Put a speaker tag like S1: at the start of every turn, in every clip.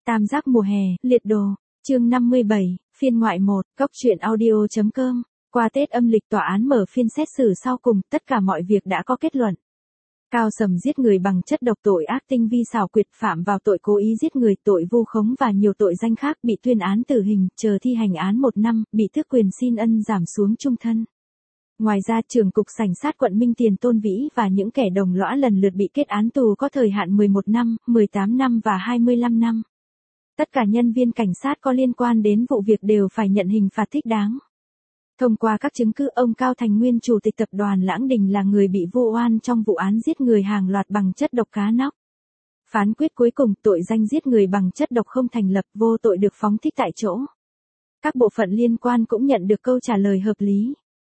S1: Tam giác mùa hè, liệt đồ, chương 57, phiên ngoại 1, góc truyện audio.com. Qua Tết âm lịch tòa án mở phiên xét xử sau cùng, tất cả mọi việc đã có kết luận. Cao Sầm giết người bằng chất độc, tội ác tinh vi xảo quyệt, phạm vào tội cố ý giết người, tội vu khống và nhiều tội danh khác, bị tuyên án tử hình, chờ thi hành án 1 năm, bị tước quyền xin ân giảm xuống trung thân. Ngoài ra, trưởng cục cảnh sát quận Minh Tiền Tôn Vĩ và những kẻ đồng lõa lần lượt bị kết án tù có thời hạn 11 năm, 18 năm và 25 năm. Tất cả nhân viên cảnh sát có liên quan đến vụ việc đều phải nhận hình phạt thích đáng. Thông qua các chứng cứ, ông Cao Thành Nguyên, chủ tịch tập đoàn Lãng Đình, là người bị vu oan trong vụ án giết người hàng loạt bằng chất độc cá nóc. Phán quyết cuối cùng, tội danh giết người bằng chất độc không thành lập, vô tội được phóng thích tại chỗ. Các bộ phận liên quan cũng nhận được câu trả lời hợp lý.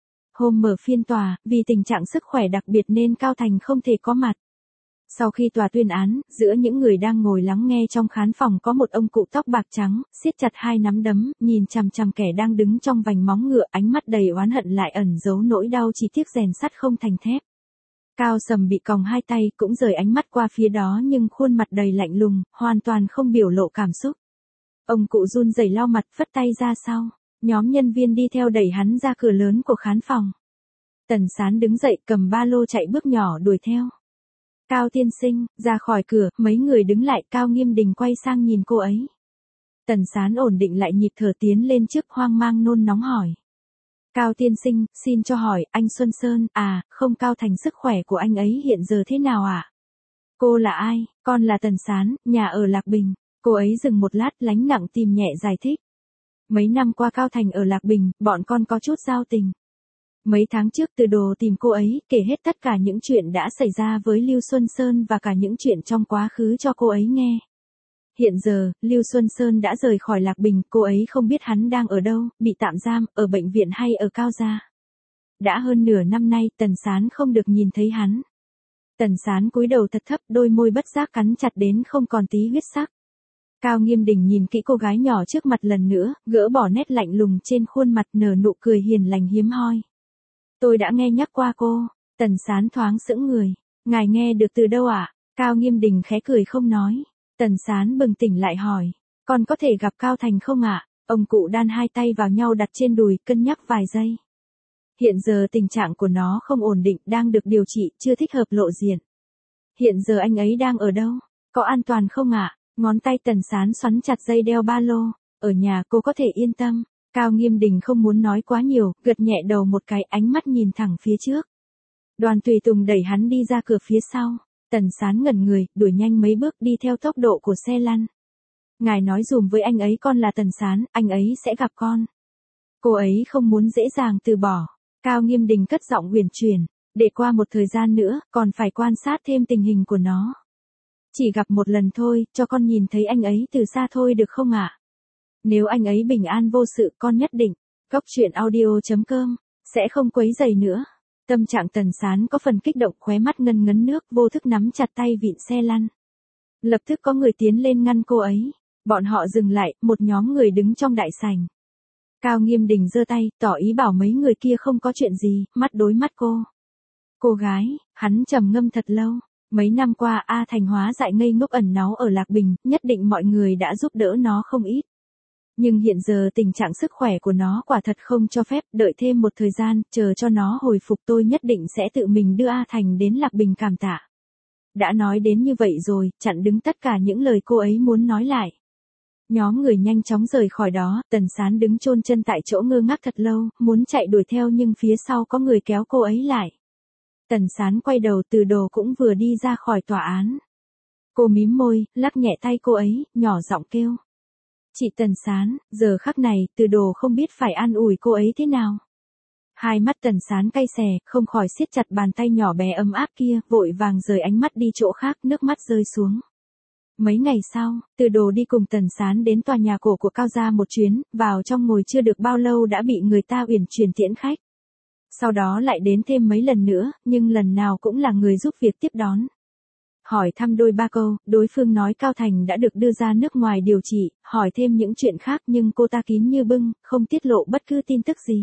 S1: Hôm mở phiên tòa, vì tình trạng sức khỏe đặc biệt nên Cao Thành không thể có mặt. Sau khi tòa tuyên án, giữa những người đang ngồi lắng nghe trong khán phòng có một ông cụ tóc bạc trắng, siết chặt hai nắm đấm, nhìn chằm chằm kẻ đang đứng trong vành móng ngựa, ánh mắt đầy oán hận lại ẩn giấu nỗi đau, chỉ tiếc rèn sắt không thành thép. Cao Sầm bị còng hai tay, cũng rời ánh mắt qua phía đó nhưng khuôn mặt đầy lạnh lùng, hoàn toàn không biểu lộ cảm xúc. Ông cụ run rẩy lau mặt, phất tay ra sau. Nhóm nhân viên đi theo đẩy hắn ra cửa lớn của khán phòng. Tần Sán đứng dậy, cầm ba lô chạy bước nhỏ đuổi theo. Cao tiên sinh, ra khỏi cửa, mấy người đứng lại, Cao Nghiêm Đình quay sang nhìn cô ấy. Tần Sán ổn định lại nhịp thở, tiến lên trước, hoang mang nôn nóng hỏi. Cao tiên sinh, xin cho hỏi, anh Xuân Sơn, không, Cao Thành, sức khỏe của anh ấy hiện giờ thế nào ạ? Cô là ai? Con là Tần Sán, nhà ở Lạc Bình. Cô ấy dừng một lát, lánh nặng tìm nhẹ giải thích. Mấy năm qua Cao Thành ở Lạc Bình, bọn con có chút giao tình. Mấy tháng trước Từ Đồ tìm cô ấy, kể hết tất cả những chuyện đã xảy ra với Lưu Xuân Sơn và cả những chuyện trong quá khứ cho cô ấy nghe. Hiện giờ, Lưu Xuân Sơn đã rời khỏi Lạc Bình, cô ấy không biết hắn đang ở đâu, bị tạm giam, ở bệnh viện hay ở Cao Gia. Đã hơn nửa năm nay, Tần Sán không được nhìn thấy hắn. Tần Sán cúi đầu thật thấp, đôi môi bất giác cắn chặt đến không còn tí huyết sắc. Cao Nghiêm Đình nhìn kỹ cô gái nhỏ trước mặt lần nữa, gỡ bỏ nét lạnh lùng trên khuôn mặt, nở nụ cười hiền lành hiếm hoi. Tôi đã nghe nhắc qua cô. Tần Sán thoáng sững người. Ngài nghe được từ đâu ạ? Cao Nghiêm Đình khẽ cười không nói. Tần Sán bừng tỉnh lại hỏi. Con có thể gặp Cao Thành không ạ? Ông cụ đan hai tay vào nhau đặt trên đùi, cân nhắc vài giây. Hiện giờ tình trạng của nó không ổn định, đang được điều trị, chưa thích hợp lộ diện. Hiện giờ anh ấy đang ở đâu? Có an toàn không ạ? Ngón tay Tần Sán xoắn chặt dây đeo ba lô. Ở nhà, cô có thể yên tâm. Cao Nghiêm Đình không muốn nói quá nhiều, gật nhẹ đầu một cái, ánh mắt nhìn thẳng phía trước. Đoàn tùy tùng đẩy hắn đi ra cửa phía sau. Tần Sán ngẩn người, đuổi nhanh mấy bước, đi theo tốc độ của xe lăn. Ngài nói dùm với anh ấy con là Tần Sán, anh ấy sẽ gặp con. Cô ấy không muốn dễ dàng từ bỏ. Cao Nghiêm Đình cất giọng huyền chuyển. Để qua một thời gian nữa, còn phải quan sát thêm tình hình của nó. Chỉ gặp một lần thôi, cho con nhìn thấy anh ấy từ xa thôi được không ạ? Nếu anh ấy bình an vô sự, con nhất định. Góc truyện audio.com sẽ không quấy rầy nữa. Tâm trạng Tần Sán có phần kích động, khóe mắt ngân ngấn nước, vô thức nắm chặt tay vịn xe lăn. Lập tức có người tiến lên ngăn cô ấy. Bọn họ dừng lại, một nhóm người đứng trong đại sảnh. Cao Nghiêm Đình giơ tay, tỏ ý bảo mấy người kia không có chuyện gì, mắt đối mắt cô. Cô gái, hắn trầm ngâm thật lâu. Mấy năm qua A Thành hóa dại ngây ngốc ẩn náu ở Lạc Bình, nhất định mọi người đã giúp đỡ nó không ít. Nhưng hiện giờ tình trạng sức khỏe của nó quả thật không cho phép, đợi thêm một thời gian, chờ cho nó hồi phục tôi nhất định sẽ tự mình đưa A Thành đến Lạc Bình cảm tạ. Đã nói đến như vậy rồi, chặn đứng tất cả những lời cô ấy muốn nói lại. Nhóm người nhanh chóng rời khỏi đó, Tần Sán đứng chôn chân tại chỗ ngơ ngác thật lâu, muốn chạy đuổi theo nhưng phía sau có người kéo cô ấy lại. Tần Sán quay đầu, Từ Đồ cũng vừa đi ra khỏi tòa án. Cô mím môi, lắc nhẹ tay cô ấy, nhỏ giọng kêu. Chị Tần Sán, giờ khắc này, Từ Đồ không biết phải an ủi cô ấy thế nào. Hai mắt Tần Sán cay xè, không khỏi siết chặt bàn tay nhỏ bé ấm áp kia, vội vàng rời ánh mắt đi chỗ khác, nước mắt rơi xuống. Mấy ngày sau, Từ Đồ đi cùng Tần Sán đến tòa nhà cổ của Cao Gia một chuyến, vào trong ngồi chưa được bao lâu đã bị người ta uyển chuyển tiễn khách. Sau đó lại đến thêm mấy lần nữa, nhưng lần nào cũng là người giúp việc tiếp đón. Hỏi thăm đôi ba câu, đối phương nói Cao Thành đã được đưa ra nước ngoài điều trị, hỏi thêm những chuyện khác nhưng cô ta kín như bưng, không tiết lộ bất cứ tin tức gì.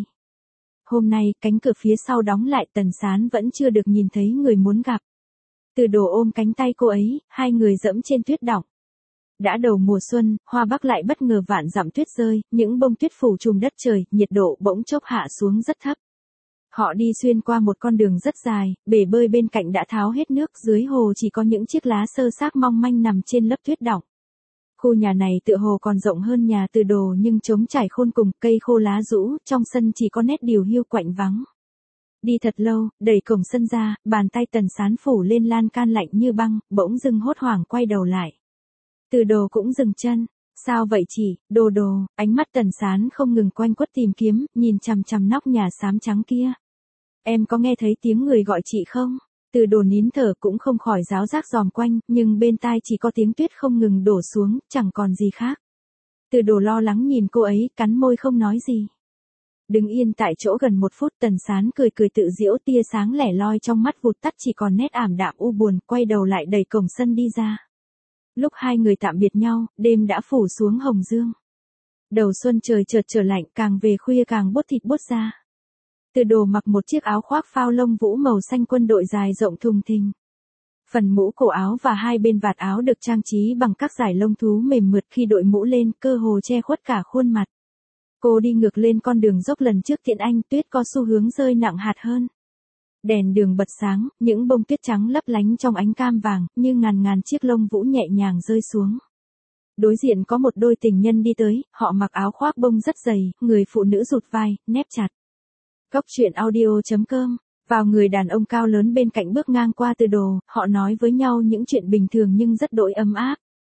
S1: Hôm nay, cánh cửa phía sau đóng lại, Tần Sán vẫn chưa được nhìn thấy người muốn gặp. Từ Đồ ôm cánh tay cô ấy, hai người dẫm trên tuyết đọng. Đã đầu mùa xuân, Hoa Bắc lại bất ngờ vạn dặm tuyết rơi, những bông tuyết phủ trùm đất trời, nhiệt độ bỗng chốc hạ xuống rất thấp. Họ đi xuyên qua một con đường rất dài, bể bơi bên cạnh đã tháo hết nước, dưới hồ chỉ có những chiếc lá sơ xác mong manh nằm trên lớp tuyết đọng. Khu nhà này tựa hồ còn rộng hơn nhà Từ Đồ nhưng trống trải khôn cùng, cây khô lá rũ, trong sân chỉ có nét điều hiu quạnh vắng. Đi thật lâu, đẩy cổng sân ra, bàn tay Tần Sán phủ lên lan can lạnh như băng, bỗng dưng hốt hoảng quay đầu lại. Từ Đồ cũng dừng chân. Sao vậy chị, Đồ Đồ, ánh mắt Tần Sán không ngừng quanh quất tìm kiếm, nhìn chằm chằm nóc nhà xám trắng kia. Em có nghe thấy tiếng người gọi chị không? Từ Đồ nín thở cũng không khỏi ráo rác dòm quanh, nhưng bên tai chỉ có tiếng tuyết không ngừng đổ xuống, chẳng còn gì khác. Từ Đồ lo lắng nhìn cô ấy, cắn môi không nói gì. Đứng yên tại chỗ gần một phút, Tần Sán cười cười tự giễu, tia sáng lẻ loi trong mắt vụt tắt chỉ còn nét ảm đạm u buồn, quay đầu lại đẩy cổng sân đi ra. Lúc hai người tạm biệt nhau, đêm đã phủ xuống hồng dương. Đầu xuân trời chợt trở lạnh, càng về khuya càng buốt thịt buốt da. Từ Đồ mặc một chiếc áo khoác phao lông vũ màu xanh quân đội dài rộng thùng thình. Phần mũ cổ áo và hai bên vạt áo được trang trí bằng các dải lông thú mềm mượt, khi đội mũ lên, cơ hồ che khuất cả khuôn mặt. Cô đi ngược lên con đường dốc lần trước tiện anh, tuyết có xu hướng rơi nặng hạt hơn. Đèn đường bật sáng, những bông tuyết trắng lấp lánh trong ánh cam vàng, như ngàn ngàn chiếc lông vũ nhẹ nhàng rơi xuống. Đối diện có một đôi tình nhân đi tới, họ mặc áo khoác bông rất dày, người phụ nữ rụt vai, nép chặt. Cốc truyện audio.com. Vào người đàn ông cao lớn bên cạnh bước ngang qua Từ Đồ, họ nói với nhau những chuyện bình thường nhưng rất đỗi ấm áp.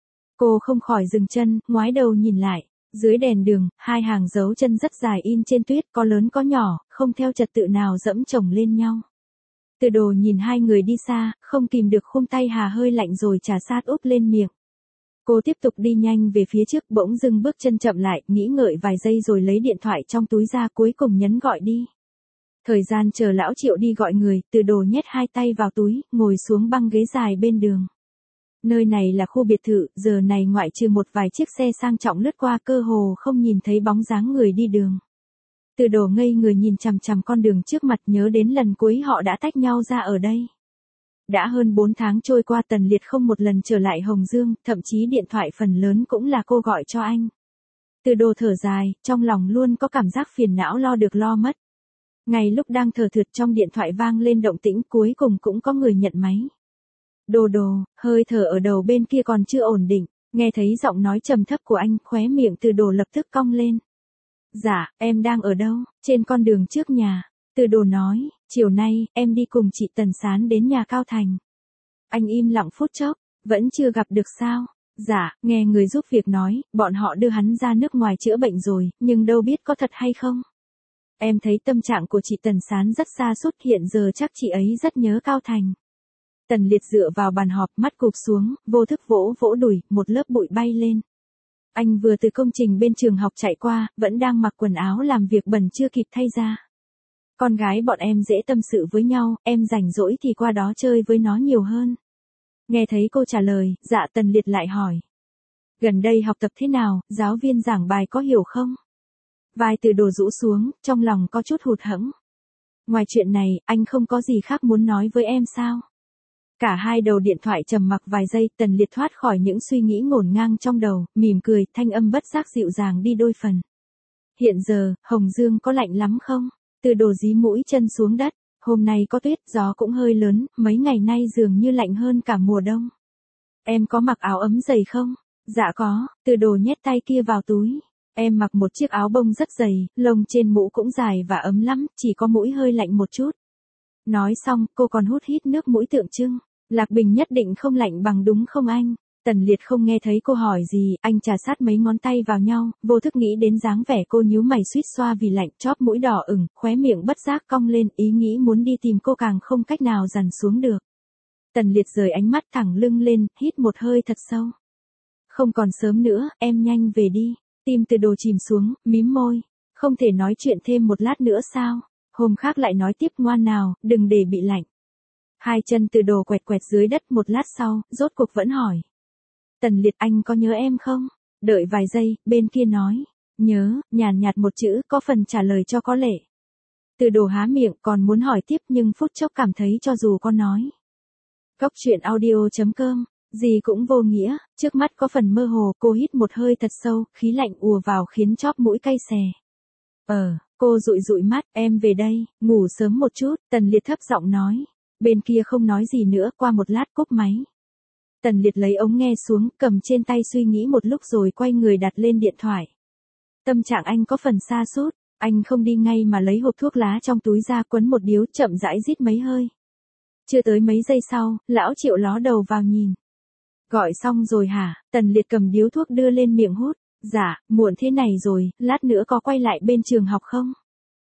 S1: Cô không khỏi dừng chân, ngoái đầu nhìn lại. Dưới đèn đường, hai hàng dấu chân rất dài in trên tuyết, có lớn có nhỏ, không theo trật tự nào dẫm chồng lên nhau. Từ Đồ nhìn hai người đi xa, không kìm được khum tay hà hơi lạnh rồi trà sát úp lên miệng. Cô tiếp tục đi nhanh về phía trước, bỗng dưng bước chân chậm lại, nghĩ ngợi vài giây rồi lấy điện thoại trong túi ra, cuối cùng nhấn gọi đi. Thời gian chờ lão Triệu đi gọi người, Từ Đồ nhét hai tay vào túi, ngồi xuống băng ghế dài bên đường. Nơi này là khu biệt thự, giờ này ngoại trừ một vài chiếc xe sang trọng lướt qua, cơ hồ không nhìn thấy bóng dáng người đi đường. Từ Đồ ngây người nhìn chằm chằm con đường trước mặt, nhớ đến lần cuối họ đã tách nhau ra ở đây. Đã hơn 4 tháng trôi qua, Tần Liệt không một lần trở lại Hồng Dương, thậm chí điện thoại phần lớn cũng là cô gọi cho anh. Từ Đồ thở dài, trong lòng luôn có cảm giác phiền não lo được lo mất. Ngay lúc đang thở thượt, trong điện thoại vang lên động tĩnh, cuối cùng cũng có người nhận máy. Đồ Đồ, hơi thở ở đầu bên kia còn chưa ổn định, nghe thấy giọng nói trầm thấp của anh, khóe miệng Từ Đồ lập tức cong lên. Dạ, em đang ở đâu? Trên con đường trước nhà. Từ Đồ nói, chiều nay, em đi cùng chị Tần Sán đến nhà Cao Thành. Anh im lặng phút chốc, vẫn chưa gặp được sao? Dạ, nghe người giúp việc nói, bọn họ đưa hắn ra nước ngoài chữa bệnh rồi, nhưng đâu biết có thật hay không? Em thấy tâm trạng của chị Tần Sán rất sa sút, hiện giờ chắc chị ấy rất nhớ Cao Thành. Tần Liệt dựa vào bàn họp, mắt cụp xuống, vô thức vỗ vỗ đùi, một lớp bụi bay lên. Anh vừa từ công trình bên trường học chạy qua, vẫn đang mặc quần áo làm việc bẩn chưa kịp thay ra. Con gái bọn em dễ tâm sự với nhau, em rảnh rỗi thì qua đó chơi với nó nhiều hơn. Nghe thấy cô trả lời, dạ, Tần Liệt lại hỏi. Gần đây học tập thế nào, giáo viên giảng bài có hiểu không? Vai Từ Đồ rũ xuống, trong lòng có chút hụt hẫng. Ngoài chuyện này, anh không có gì khác muốn nói với em sao? Cả hai đầu điện thoại trầm mặc vài giây, Tần Liệt thoát khỏi những suy nghĩ ngổn ngang trong đầu, mỉm cười, thanh âm bất giác dịu dàng đi đôi phần. Hiện giờ, Hồng Dương có lạnh lắm không? Từ Đồ dí mũi chân xuống đất. Hôm nay có tuyết, gió cũng hơi lớn, mấy ngày nay dường như lạnh hơn cả mùa đông. Em có mặc áo ấm dày không? Dạ có. Từ Đồ nhét tay kia vào túi. Em mặc một chiếc áo bông rất dày, lông trên mũ cũng dài và ấm lắm, chỉ có mũi hơi lạnh một chút. Nói xong, cô còn hút hít nước mũi tượng trưng. Lạc Bình nhất định không lạnh bằng đúng không anh? Tần Liệt không nghe thấy cô hỏi gì, anh trà sát mấy ngón tay vào nhau, vô thức nghĩ đến dáng vẻ cô nhíu mày suýt xoa vì lạnh, chóp mũi đỏ ửng, khóe miệng bất giác cong lên, ý nghĩ muốn đi tìm cô càng không cách nào dằn xuống được. Tần Liệt rời ánh mắt thẳng lưng lên, hít một hơi thật sâu. Không còn sớm nữa, em nhanh về đi. Tim Từ Đồ chìm xuống, mím môi. Không thể nói chuyện thêm một lát nữa sao? Hôm khác lại nói tiếp, ngoan nào, đừng để bị lạnh. Hai chân Từ Đồ quẹt quẹt dưới đất, một lát sau, rốt cuộc vẫn hỏi. Tần Liệt, anh có nhớ em không? Đợi vài giây, bên kia nói. Nhớ, nhàn nhạt một chữ, có phần trả lời cho có lệ. Từ Đồ há miệng, còn muốn hỏi tiếp nhưng phút chốc cảm thấy cho dù có nói. Cốc truyện audio.com Gì cũng vô nghĩa, trước mắt có phần mơ hồ, cô hít một hơi thật sâu, khí lạnh ùa vào khiến chóp mũi cay xè. Cô dụi dụi mắt, em về đây, ngủ sớm một chút, Tần Liệt thấp giọng nói. Bên kia không nói gì nữa, qua một lát cúp máy. Tần Liệt lấy ống nghe xuống, cầm trên tay suy nghĩ một lúc rồi quay người đặt lên điện thoại. Tâm trạng anh có phần sa sút, anh không đi ngay mà lấy hộp thuốc lá trong túi ra quấn một điếu chậm rãi rít mấy hơi. Chưa tới mấy giây sau, lão Triệu ló đầu vào nhìn. Gọi xong rồi hả? Tần Liệt cầm điếu thuốc đưa lên miệng hút. Dạ, muộn thế này rồi, lát nữa có quay lại bên trường học không?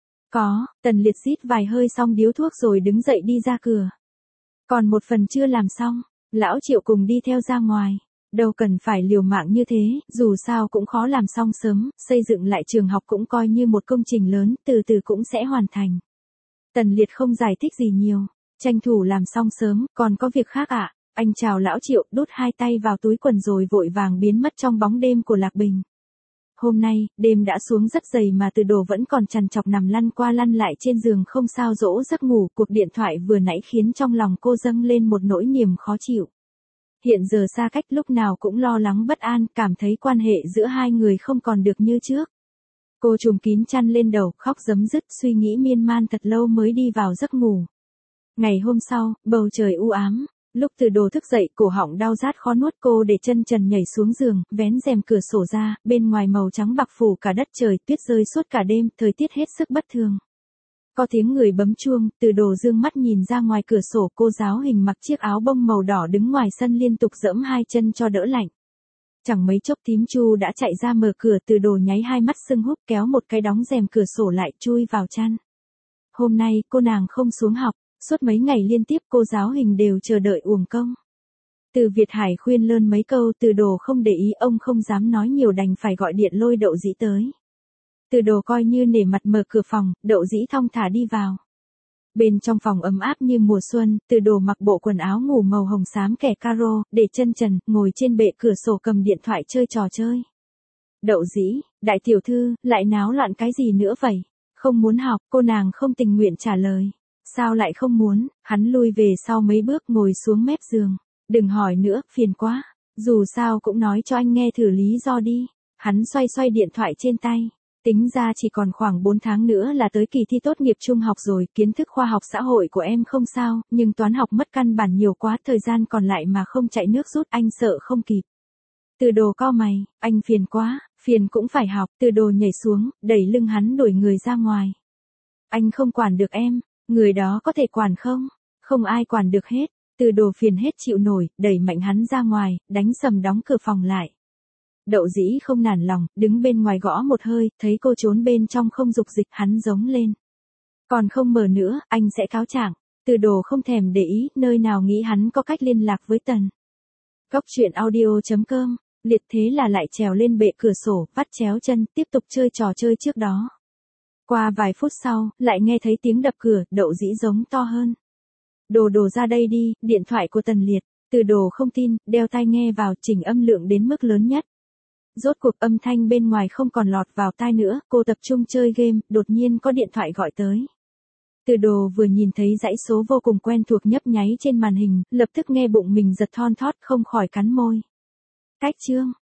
S1: Có, Tần Liệt rít vài hơi xong điếu thuốc rồi đứng dậy đi ra cửa. Còn một phần chưa làm xong, lão Triệu cùng đi theo ra ngoài. Đâu cần phải liều mạng như thế, dù sao cũng khó làm xong sớm, xây dựng lại trường học cũng coi như một công trình lớn, từ từ cũng sẽ hoàn thành. Tần Liệt không giải thích gì nhiều, tranh thủ làm xong sớm, còn có việc khác ạ. Anh chào lão Triệu, đút hai tay vào túi quần rồi vội vàng biến mất trong bóng đêm của Lạc Bình. Hôm nay, đêm đã xuống rất dày mà Từ Đồ vẫn còn trằn trọc nằm lăn qua lăn lại trên giường không sao dỗ giấc ngủ. Cuộc điện thoại vừa nãy khiến trong lòng cô dâng lên một nỗi niềm khó chịu. Hiện giờ xa cách lúc nào cũng lo lắng bất an, cảm thấy quan hệ giữa hai người không còn được như trước. Cô trùm kín chăn lên đầu, khóc rấm rứt, suy nghĩ miên man thật lâu mới đi vào giấc ngủ. Ngày hôm sau, bầu trời u ám. Lúc Từ Đồ thức dậy, cổ họng đau rát khó nuốt, cô để chân trần nhảy xuống giường, vén rèm cửa sổ ra, bên ngoài màu trắng bạc phủ cả đất trời, tuyết rơi suốt cả đêm, thời tiết hết sức bất thường. Có tiếng người bấm chuông, Từ Đồ dương mắt nhìn ra ngoài cửa sổ, cô giáo Hình mặc chiếc áo bông màu đỏ đứng ngoài sân liên tục giẫm hai chân cho đỡ lạnh. Chẳng mấy chốc Tím Chu đã chạy ra mở cửa, Từ Đồ nháy hai mắt sưng húp kéo một cái đóng rèm cửa sổ lại chui vào chăn. Hôm nay, cô nàng không xuống học. Suốt mấy ngày liên tiếp cô giáo Hình đều chờ đợi uổng công. Từ Việt Hải khuyên lơn mấy câu, Từ Đồ không để ý, ông không dám nói nhiều đành phải gọi điện lôi Đậu Dĩ tới. Từ Đồ coi như nể mặt mở cửa phòng, Đậu Dĩ thong thả đi vào. Bên trong phòng ấm áp như mùa xuân, Từ Đồ mặc bộ quần áo ngủ màu hồng xám kẻ caro, để chân trần, ngồi trên bệ cửa sổ cầm điện thoại chơi trò chơi. Đậu Dĩ, đại tiểu thư, lại náo loạn cái gì nữa vậy? Không muốn học, cô nàng không tình nguyện trả lời. Sao lại không muốn? Hắn lui về sau mấy bước ngồi xuống mép giường. Đừng hỏi nữa, phiền quá. Dù sao cũng nói cho anh nghe thử lý do đi. Hắn xoay xoay điện thoại trên tay. Tính ra chỉ còn khoảng 4 tháng nữa là tới kỳ thi tốt nghiệp trung học rồi. Kiến thức khoa học xã hội của em không sao, nhưng toán học mất căn bản nhiều quá, thời gian còn lại mà không chạy nước rút, anh sợ không kịp. Từ Đồ cau mày, anh phiền quá, phiền cũng phải học. Từ Đồ nhảy xuống, đẩy lưng hắn đuổi người ra ngoài. Anh không quản được em. Người đó có thể quản không? Không ai quản được hết. Từ Đồ phiền hết chịu nổi, đẩy mạnh hắn ra ngoài, đánh sầm đóng cửa phòng lại. Đậu Dĩ không nản lòng, đứng bên ngoài gõ một hơi, thấy cô trốn bên trong không dục dịch, hắn giống lên. Còn không mở nữa, anh sẽ cáo trạng. Từ Đồ không thèm để ý, nơi nào nghĩ hắn có cách liên lạc với Tần. Góc truyện audio.com, Liệt thế là lại trèo lên bệ cửa sổ, vắt chéo chân, tiếp tục chơi trò chơi trước đó. Qua vài phút sau, lại nghe thấy tiếng đập cửa, Đậu Dĩ giống to hơn. Đồ Đồ ra đây đi, điện thoại của Tần Liệt. Từ Đồ không tin, đeo tai nghe vào, chỉnh âm lượng đến mức lớn nhất. Rốt cuộc âm thanh bên ngoài không còn lọt vào tai nữa, cô tập trung chơi game, đột nhiên có điện thoại gọi tới. Từ Đồ vừa nhìn thấy dãy số vô cùng quen thuộc nhấp nháy trên màn hình, lập tức nghe bụng mình giật thon thót, không khỏi cắn môi. Cách chương.